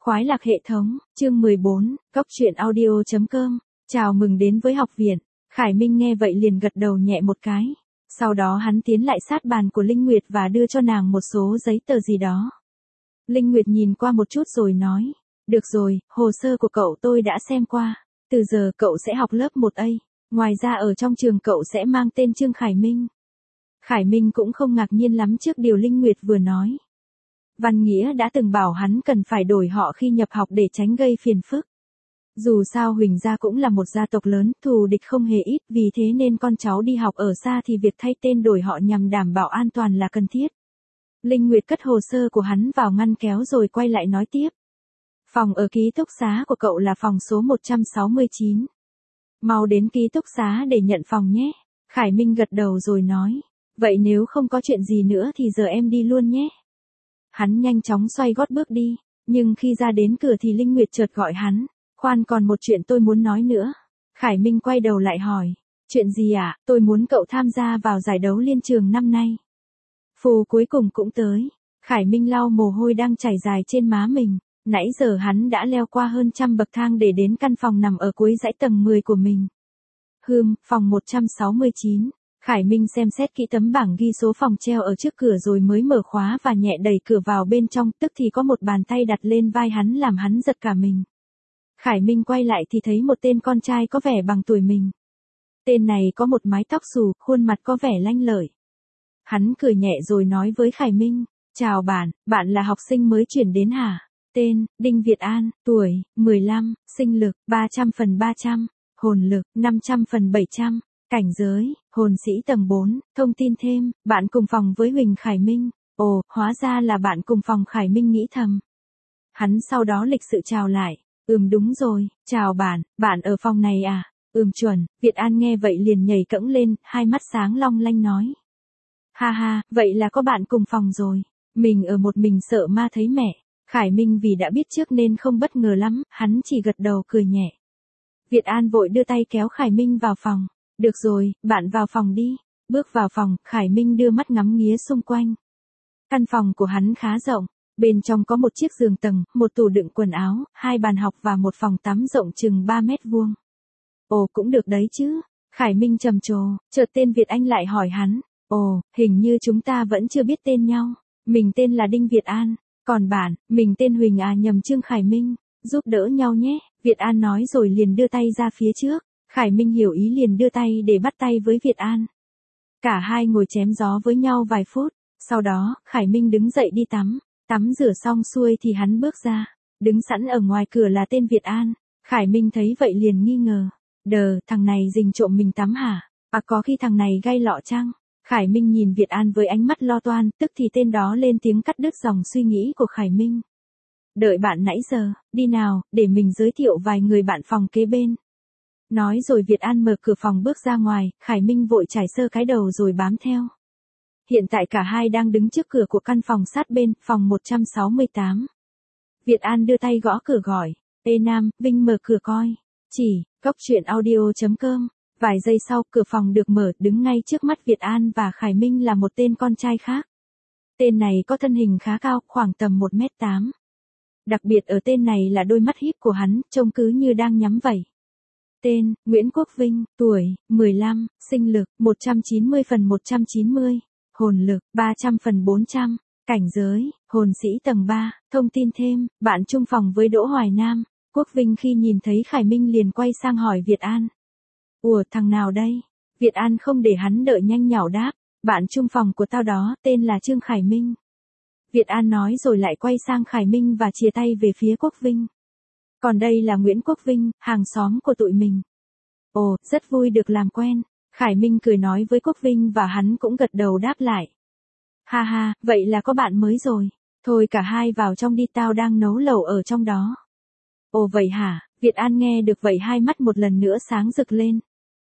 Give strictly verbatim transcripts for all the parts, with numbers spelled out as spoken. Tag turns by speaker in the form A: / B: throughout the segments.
A: Khoái lạc hệ thống, chương mười bốn, cốc truyện audio chấm com. Chào mừng đến với học viện. Khải Minh nghe vậy liền gật đầu nhẹ một cái. Sau đó hắn tiến lại sát bàn của Linh Nguyệt và đưa cho nàng một số giấy tờ gì đó. Linh Nguyệt nhìn qua một chút rồi nói. Được rồi, hồ sơ của cậu tôi đã xem qua. Từ giờ cậu sẽ học lớp một A. Ngoài ra ở trong trường cậu sẽ mang tên Trương Khải Minh. Khải Minh cũng không ngạc nhiên lắm trước điều Linh Nguyệt vừa nói. Văn Nghĩa đã từng bảo hắn cần phải đổi họ khi nhập học để tránh gây phiền phức. Dù sao Huỳnh gia cũng là một gia tộc lớn, thù địch không hề ít, vì thế nên con cháu đi học ở xa thì việc thay tên đổi họ nhằm đảm bảo an toàn là cần thiết. Linh Nguyệt cất hồ sơ của hắn vào ngăn kéo rồi quay lại nói tiếp. Phòng ở ký túc xá của cậu là phòng số một trăm sáu mươi chín. Mau đến ký túc xá để nhận phòng nhé. Khải Minh gật đầu rồi nói. Vậy nếu không có chuyện gì nữa thì giờ em đi luôn nhé. Hắn nhanh chóng xoay gót bước đi, nhưng khi ra đến cửa thì Linh Nguyệt chợt gọi hắn. Khoan, còn một chuyện tôi muốn nói nữa. Khải Minh quay đầu lại hỏi. Chuyện gì ạ? À? Tôi muốn cậu tham gia vào giải đấu liên trường năm nay. Phù cuối cùng cũng tới. Khải Minh lau mồ hôi đang chảy dài trên má mình. Nãy giờ hắn đã leo qua hơn trăm bậc thang để đến căn phòng nằm ở cuối dãy tầng mười của mình. Hừm, phòng một trăm sáu mươi chín. Khải Minh xem xét kỹ tấm bảng ghi số phòng treo ở trước cửa rồi mới mở khóa và nhẹ đẩy cửa vào bên trong, tức thì có một bàn tay đặt lên vai hắn làm hắn giật cả mình. Khải Minh quay lại thì thấy một tên con trai có vẻ bằng tuổi mình. Tên này có một mái tóc xù, khuôn mặt có vẻ lanh lợi. Hắn cười nhẹ rồi nói với Khải Minh, chào bạn, bạn là học sinh mới chuyển đến hả? Tên, Đinh Việt An, tuổi, mười lăm, sinh lực, ba trăm phần ba trăm, hồn lực, năm trăm phần bảy trăm. Cảnh giới, hồn sĩ tầng bốn, thông tin thêm, bạn cùng phòng với Huỳnh Khải Minh. Ồ, hóa ra là bạn cùng phòng. Khải Minh nghĩ thầm. Hắn sau đó lịch sự chào lại. Ừm đúng rồi, chào bạn, bạn ở phòng này à? Ừm chuẩn. Việt An nghe vậy liền nhảy cẫng lên, hai mắt sáng long lanh nói. Ha ha, vậy là có bạn cùng phòng rồi. Mình ở một mình sợ ma thấy mẹ. Khải Minh vì đã biết trước nên không bất ngờ lắm, hắn chỉ gật đầu cười nhẹ. Việt An vội đưa tay kéo Khải Minh vào phòng. Được rồi, bạn vào phòng đi. Bước vào phòng, Khải Minh đưa mắt ngắm nghía xung quanh. Căn phòng của hắn khá rộng. Bên trong có một chiếc giường tầng, một tủ đựng quần áo, hai bàn học và một phòng tắm rộng chừng ba mét vuông. Ồ, cũng được đấy chứ. Khải Minh trầm trồ, chợt tên Việt Anh lại hỏi hắn. Ồ, hình như chúng ta vẫn chưa biết tên nhau. Mình tên là Đinh Việt An. Còn bạn, mình tên Huỳnh à nhầm Trương Khải Minh. Giúp đỡ nhau nhé. Việt An nói rồi liền đưa tay ra phía trước. Khải Minh hiểu ý liền đưa tay để bắt tay với Việt An. Cả hai ngồi chém gió với nhau vài phút. Sau đó, Khải Minh đứng dậy đi tắm. Tắm rửa xong xuôi thì hắn bước ra. Đứng sẵn ở ngoài cửa là tên Việt An. Khải Minh thấy vậy liền nghi ngờ. Đờ, thằng này rình trộm mình tắm hả? À có khi thằng này gay lọ chăng? Khải Minh nhìn Việt An với ánh mắt lo toan, tức thì tên đó lên tiếng cắt đứt dòng suy nghĩ của Khải Minh. Đợi bạn nãy giờ, đi nào, để mình giới thiệu vài người bạn phòng kế bên. Nói rồi Việt An mở cửa phòng bước ra ngoài, Khải Minh vội chải sơ cái đầu rồi bám theo. Hiện tại cả hai đang đứng trước cửa của căn phòng sát bên, phòng một trăm sáu mươi tám. Việt An đưa tay gõ cửa gọi. Ê Nam, Vinh mở cửa coi. Chỉ, cốc truyện audio chấm com. Vài giây sau, cửa phòng được mở, đứng ngay trước mắt Việt An và Khải Minh là một tên con trai khác. Tên này có thân hình khá cao, khoảng tầm một mét tám. Đặc biệt ở tên này là đôi mắt híp của hắn, trông cứ như đang nhắm vậy. Tên, Nguyễn Quốc Vinh, tuổi, mười lăm, sinh lực, một trăm chín mươi phần một trăm chín mươi, hồn lực, ba trăm phần bốn trăm, cảnh giới, hồn sĩ tầng ba, thông tin thêm, bạn chung phòng với Đỗ Hoài Nam. Quốc Vinh khi nhìn thấy Khải Minh liền quay sang hỏi Việt An. Ủa, thằng nào đây? Việt An không để hắn đợi nhanh nhảu đáp, bạn chung phòng của tao đó, tên là Trương Khải Minh. Việt An nói rồi lại quay sang Khải Minh và chìa tay về phía Quốc Vinh. Còn đây là Nguyễn Quốc Vinh, hàng xóm của tụi mình. Ồ, rất vui được làm quen. Khải Minh cười nói với Quốc Vinh và hắn cũng gật đầu đáp lại. Ha ha, vậy là có bạn mới rồi. Thôi cả hai vào trong đi, tao đang nấu lẩu ở trong đó. Ồ vậy hả? Việt An nghe được vậy hai mắt một lần nữa sáng rực lên.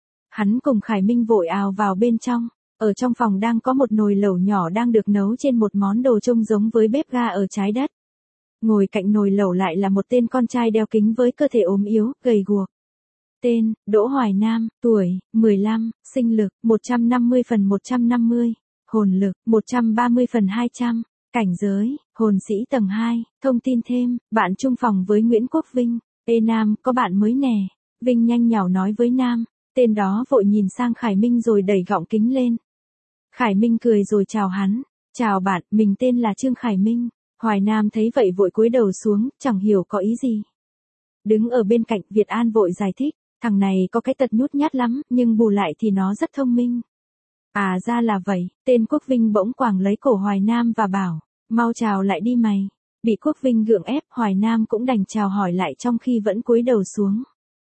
A: Hắn cùng Khải Minh vội ào vào bên trong. Ở trong phòng đang có một nồi lẩu nhỏ đang được nấu trên một món đồ trông giống với bếp ga ở trái đất. Ngồi cạnh nồi lẩu lại là một tên con trai đeo kính với cơ thể ốm yếu, gầy guộc. Tên, Đỗ Hoài Nam, tuổi, mười lăm, sinh lực, một trăm năm mươi phần một trăm năm mươi, hồn lực, một trăm ba mươi phần hai trăm, Cảnh giới, hồn sĩ tầng hai, thông tin thêm, bạn chung phòng với Nguyễn Quốc Vinh. Ê Nam, có bạn mới nè. Vinh nhanh nhảu nói với Nam, tên đó vội nhìn sang Khải Minh rồi đẩy gọng kính lên. Khải Minh cười rồi chào hắn, chào bạn, mình tên là Trương Khải Minh. Hoài Nam thấy vậy vội cúi đầu xuống, chẳng hiểu có ý gì. Đứng ở bên cạnh Việt An vội giải thích, thằng này có cái tật nhút nhát lắm, nhưng bù lại thì nó rất thông minh. À ra là vậy, tên Quốc Vinh bỗng quàng lấy cổ Hoài Nam và bảo, mau chào lại đi mày. Bị Quốc Vinh gượng ép, Hoài Nam cũng đành chào hỏi lại trong khi vẫn cúi đầu xuống.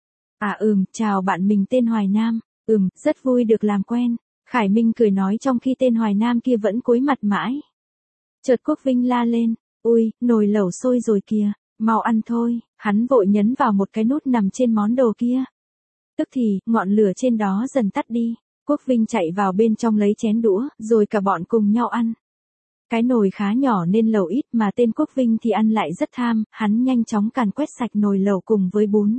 A: À ừm, chào bạn, mình tên Hoài Nam. Ừm, rất vui được làm quen. Khải Minh cười nói trong khi tên Hoài Nam kia vẫn cúi mặt mãi. Chợt Quốc Vinh la lên, ui, nồi lẩu sôi rồi kìa, mau ăn thôi. Hắn vội nhấn vào một cái nút nằm trên món đồ kia. Tức thì, ngọn lửa trên đó dần tắt đi. Quốc Vinh chạy vào bên trong lấy chén đũa, rồi cả bọn cùng nhau ăn. Cái nồi khá nhỏ nên lẩu ít mà tên Quốc Vinh thì ăn lại rất tham, hắn nhanh chóng càn quét sạch nồi lẩu cùng với bún.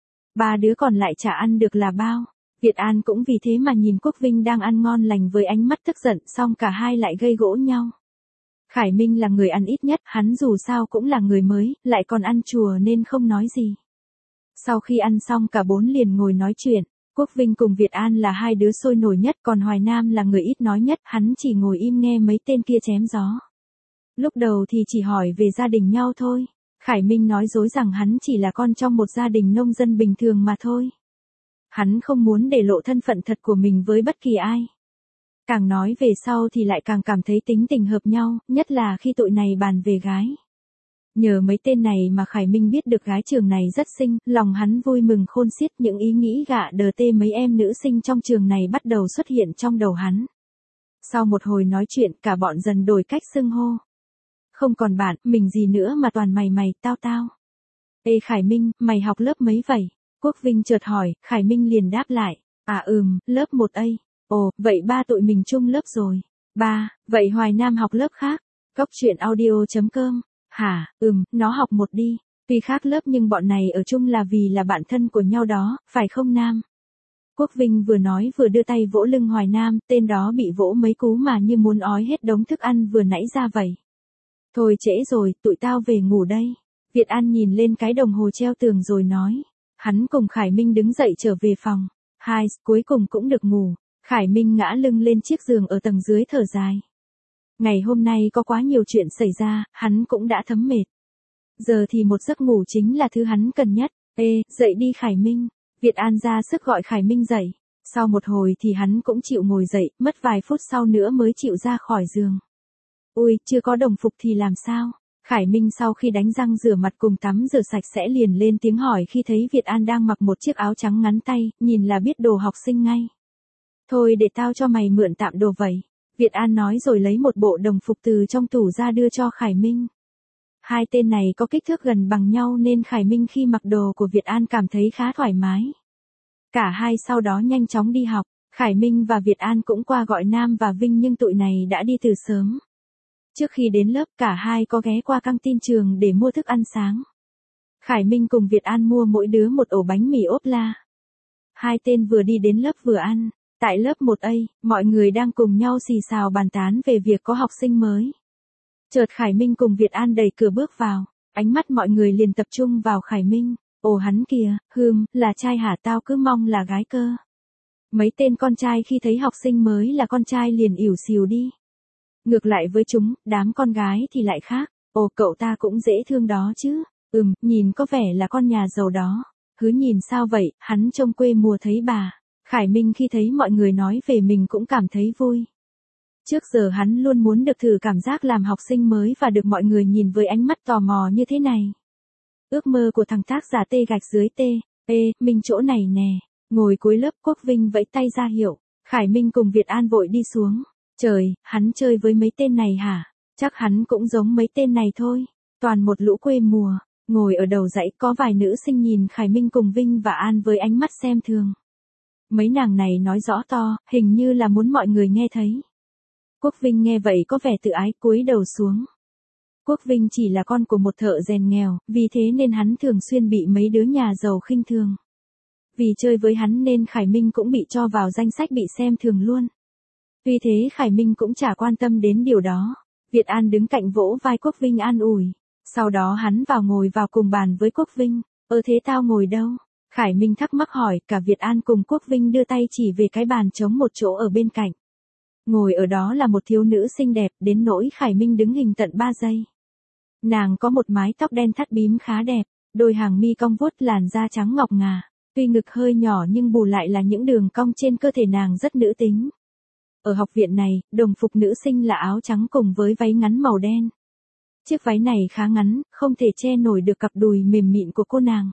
A: Ba đứa còn lại chả ăn được là bao. Việt An cũng vì thế mà nhìn Quốc Vinh đang ăn ngon lành với ánh mắt tức giận, xong cả hai lại gây gỗ nhau. Khải Minh là người ăn ít nhất, hắn dù sao cũng là người mới, lại còn ăn chùa nên không nói gì. Sau khi ăn xong cả bốn liền ngồi nói chuyện. Quốc Vinh cùng Việt An là hai đứa sôi nổi nhất, còn Hoài Nam là người ít nói nhất, hắn chỉ ngồi im nghe mấy tên kia chém gió. Lúc đầu thì chỉ hỏi về gia đình nhau thôi. Khải Minh nói dối rằng hắn chỉ là con trong một gia đình nông dân bình thường mà thôi. Hắn không muốn để lộ thân phận thật của mình với bất kỳ ai. Càng nói về sau thì lại càng cảm thấy tính tình hợp nhau, nhất là khi tụi này bàn về gái. Nhờ mấy tên này mà Khải Minh biết được gái trường này rất xinh, lòng hắn vui mừng khôn xiết, những ý nghĩ gạ đờ tê mấy em nữ sinh trong trường này bắt đầu xuất hiện trong đầu hắn. Sau một hồi nói chuyện, cả bọn dần đổi cách xưng hô. Không còn bạn, mình gì nữa mà toàn mày mày, tao tao. Ê Khải Minh, mày học lớp mấy vậy? Quốc Vinh chợt hỏi, Khải Minh liền đáp lại, à ừm, lớp một A. Ồ, vậy ba tụi mình chung lớp rồi. Ba, vậy Hoài Nam học lớp khác. Góc truyện audio chấm com. Hả, ừm, nó học một đi. Tuy khác lớp nhưng bọn này ở chung là vì là bạn thân của nhau đó, phải không Nam? Quốc Vinh vừa nói vừa đưa tay vỗ lưng Hoài Nam, tên đó bị vỗ mấy cú mà như muốn ói hết đống thức ăn vừa nãy ra vậy. Thôi trễ rồi, tụi tao về ngủ đây. Việt An nhìn lên cái đồng hồ treo tường rồi nói. Hắn cùng Khải Minh đứng dậy trở về phòng. Hai, cuối cùng cũng được ngủ. Khải Minh ngã lưng lên chiếc giường ở tầng dưới thở dài. Ngày hôm nay có quá nhiều chuyện xảy ra, hắn cũng đã thấm mệt. Giờ thì một giấc ngủ chính là thứ hắn cần nhất. Ê, dậy đi Khải Minh. Việt An ra sức gọi Khải Minh dậy. Sau một hồi thì hắn cũng chịu ngồi dậy, mất vài phút sau nữa mới chịu ra khỏi giường. Ui, chưa có đồng phục thì làm sao? Khải Minh sau khi đánh răng rửa mặt cùng tắm rửa sạch sẽ liền lên tiếng hỏi khi thấy Việt An đang mặc một chiếc áo trắng ngắn tay, nhìn là biết đồ học sinh ngay. Thôi để tao cho mày mượn tạm đồ vậy. Việt An nói rồi lấy một bộ đồng phục từ trong tủ ra đưa cho Khải Minh. Hai tên này có kích thước gần bằng nhau nên Khải Minh khi mặc đồ của Việt An cảm thấy khá thoải mái. Cả hai sau đó nhanh chóng đi học, Khải Minh và Việt An cũng qua gọi Nam và Vinh nhưng tụi này đã đi từ sớm. Trước khi đến lớp cả hai có ghé qua căng tin trường để mua thức ăn sáng. Khải Minh cùng Việt An mua mỗi đứa một ổ bánh mì ốp la. Hai tên vừa đi đến lớp vừa ăn. Tại lớp một A, mọi người đang cùng nhau xì xào bàn tán về việc có học sinh mới. Chợt Khải Minh cùng Việt An đẩy cửa bước vào, ánh mắt mọi người liền tập trung vào Khải Minh. Ồ hắn kìa, hừm, là trai hả, tao cứ mong là gái cơ. Mấy tên con trai khi thấy học sinh mới là con trai liền ỉu xìu đi. Ngược lại với chúng, đám con gái thì lại khác. Ồ cậu ta cũng dễ thương đó chứ. Ừm, nhìn có vẻ là con nhà giàu đó. Cứ nhìn sao vậy, hắn trông quê mùa thấy bà. Khải Minh khi thấy mọi người nói về mình cũng cảm thấy vui. Trước giờ hắn luôn muốn được thử cảm giác làm học sinh mới và được mọi người nhìn với ánh mắt tò mò như thế này. Ước mơ của thằng tác giả T gạch dưới T. Ê, Minh chỗ này nè. Ngồi cuối lớp Quốc Vinh vẫy tay ra hiệu. Khải Minh cùng Việt An vội đi xuống. Trời, hắn chơi với mấy tên này hả? Chắc hắn cũng giống mấy tên này thôi. Toàn một lũ quê mùa. Ngồi ở đầu dãy có vài nữ sinh nhìn Khải Minh cùng Vinh và An với ánh mắt xem thường. Mấy nàng này nói rõ to, hình như là muốn mọi người nghe thấy. Quốc Vinh nghe vậy có vẻ tự ái cúi đầu xuống. Quốc Vinh chỉ là con của một thợ rèn nghèo, vì thế nên hắn thường xuyên bị mấy đứa nhà giàu khinh thường. Vì chơi với hắn nên Khải Minh cũng bị cho vào danh sách bị xem thường luôn. Tuy thế Khải Minh cũng chả quan tâm đến điều đó. Việt An đứng cạnh vỗ vai Quốc Vinh an ủi. Sau đó hắn vào ngồi vào cùng bàn với Quốc Vinh. Ơ thế tao ngồi đâu? Khải Minh thắc mắc hỏi, cả Việt An cùng Quốc Vinh đưa tay chỉ về cái bàn trống một chỗ ở bên cạnh. Ngồi ở đó là một thiếu nữ xinh đẹp, đến nỗi Khải Minh đứng hình tận ba giây. Nàng có một mái tóc đen thắt bím khá đẹp, đôi hàng mi cong vuốt, làn da trắng ngọc ngà. Tuy ngực hơi nhỏ nhưng bù lại là những đường cong trên cơ thể nàng rất nữ tính. Ở học viện này, đồng phục nữ sinh là áo trắng cùng với váy ngắn màu đen. Chiếc váy này khá ngắn, không thể che nổi được cặp đùi mềm mịn của cô nàng.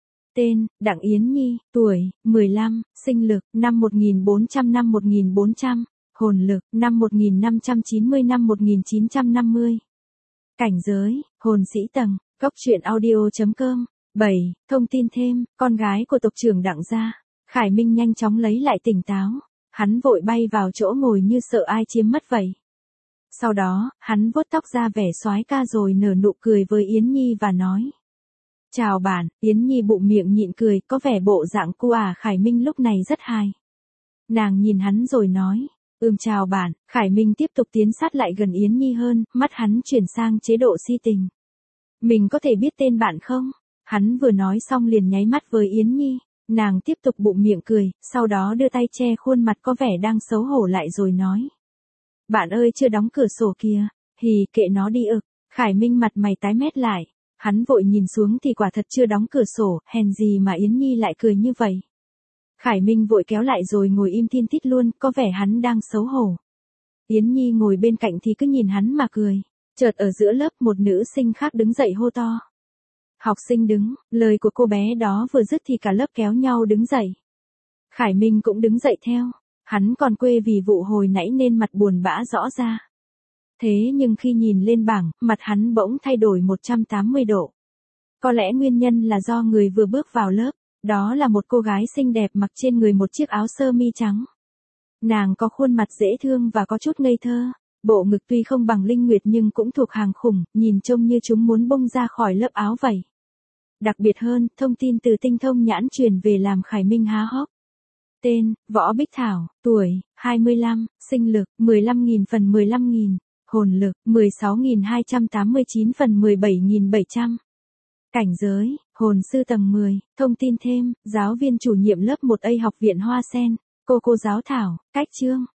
A: Tên, Đặng Yến Nhi, tuổi, mười lăm, sinh lực, năm một nghìn bốn trăm năm một nghìn bốn trăm, hồn lực, năm một nghìn năm trăm chín mươi năm một nghìn chín trăm năm mươi. Cảnh giới, hồn sĩ tầng, cốc truyện audio chấm com. bảy. Thông tin thêm, con gái của tộc trưởng Đặng gia. Khải Minh nhanh chóng lấy lại tỉnh táo. Hắn vội bay vào chỗ ngồi như sợ ai chiếm mất vậy. Sau đó, hắn vuốt tóc ra vẻ soái ca rồi nở nụ cười với Yến Nhi và nói. Chào bạn. Yến Nhi bụng miệng nhịn cười, có vẻ bộ dạng cu à. Khải Minh lúc này rất hài. Nàng nhìn hắn rồi nói. Ừm chào bạn. Khải Minh tiếp tục tiến sát lại gần Yến Nhi hơn, mắt hắn chuyển sang chế độ si tình. Mình có thể biết tên bạn không? Hắn vừa nói xong liền nháy mắt với Yến Nhi. Nàng tiếp tục bụng miệng cười, sau đó đưa tay che khuôn mặt có vẻ đang xấu hổ lại rồi nói. Bạn ơi, chưa đóng cửa sổ kìa. Hì, kệ nó đi ực. Khải Minh mặt mày tái mét lại. Hắn vội nhìn xuống thì quả thật chưa đóng cửa sổ, hèn gì mà Yến Nhi lại cười như vậy. Khải Minh vội kéo lại rồi ngồi im thiên tít luôn, có vẻ hắn đang xấu hổ. Yến Nhi ngồi bên cạnh thì cứ nhìn hắn mà cười. Chợt ở giữa lớp một nữ sinh khác đứng dậy hô to. Học sinh đứng, lời của cô bé đó vừa dứt thì cả lớp kéo nhau đứng dậy. Khải Minh cũng đứng dậy theo. Hắn còn quê vì vụ hồi nãy nên mặt buồn bã rõ ra. Thế nhưng khi nhìn lên bảng, mặt hắn bỗng thay đổi một trăm tám mươi độ. Có lẽ nguyên nhân là do người vừa bước vào lớp, đó là một cô gái xinh đẹp mặc trên người một chiếc áo sơ mi trắng. Nàng có khuôn mặt dễ thương và có chút ngây thơ, bộ ngực tuy không bằng Linh Nguyệt nhưng cũng thuộc hàng khủng, nhìn trông như chúng muốn bung ra khỏi lớp áo vậy. Đặc biệt hơn, thông tin từ Tinh Thông Nhãn truyền về làm Khải Minh há hốc. Tên, Võ Bích Thảo, tuổi, hai mươi lăm, sinh lực, mười lăm nghìn phần mười lăm nghìn, hồn lực, mười sáu nghìn hai trăm tám mươi chín phần mười bảy nghìn bảy trăm. Cảnh giới, hồn sư tầng mười, thông tin thêm, giáo viên chủ nhiệm lớp một A học viện Hoa Sen, cô cô giáo Thảo, cách chương.